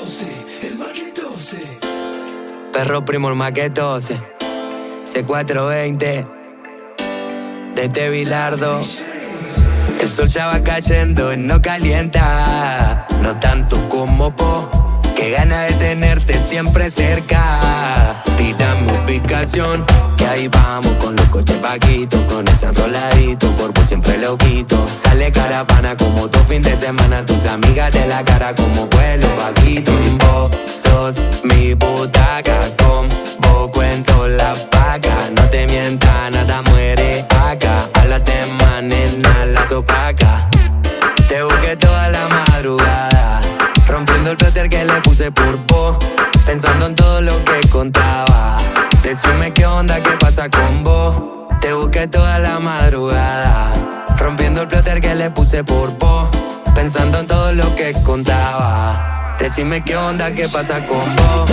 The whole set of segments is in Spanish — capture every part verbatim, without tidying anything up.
maquetose, el maquetose. Perro primo el maquetose. C cuatrocientos veinte desde Bilardo. El sol ya va cayendo y no calienta, no tanto como vos. Qué gana de tenerte siempre cerca. Tírame ubicación, que ahí vamos con los coches vaquitos, con ese enroladito, cuerpo siempre loquito. Sale caravana como tu fin de semana, tus amigas de la cara como vuelo vaquito. Y vos sos mi butaca, con vos cuento la paca. No te mientas, nada muere acá. A la tema, nena, la sopaca. Te busqué toda la madrugada, rompiendo el plotter que le puse por vos, pensando en todo lo que contaba. Decime qué onda, qué pasa con vos. Te busqué toda la madrugada, rompiendo el plotter que le puse por vos, pensando en todo lo que contaba. Decime qué onda, qué pasa con vos.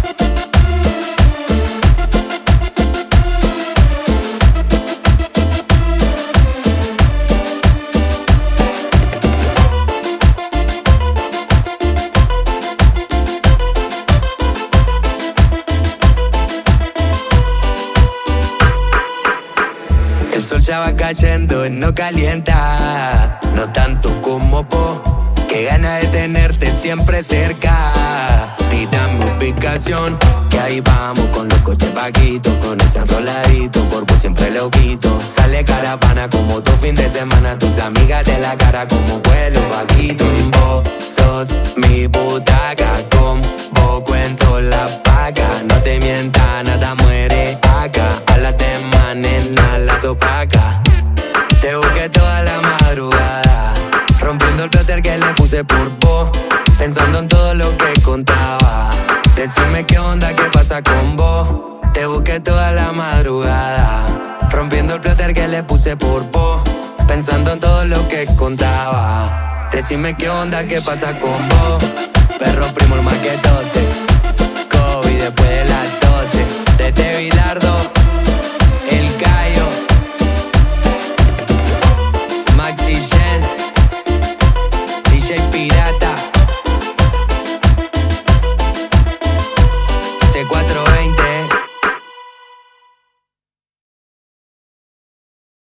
El sol ya va cayendo y no calienta, no tanto como vos. Qué gana de tenerte siempre cerca. Tírame ubicación, que ahí vamos con los coches vaquitos, con ese enroladito, cuerpo siempre loquito. Sale caravana como tu fin de semana, tus amigas de la cara como vuelo vaquito. Y vos sos mi butaca, con vos cuento la paca. No te mientas, nada muere acá. A la tema, nena, la sopaca. Te busqué toda la madrugada, rompiendo el plotter que le puse por vos, pensando en todo lo que contaba. Decime qué onda, qué pasa con vos. Te busqué toda la madrugada, rompiendo el plotter que le puse por vos, pensando en todo lo que contaba. Decime qué onda, qué pasa con vos. Perro primo el maquetose, COVID después de la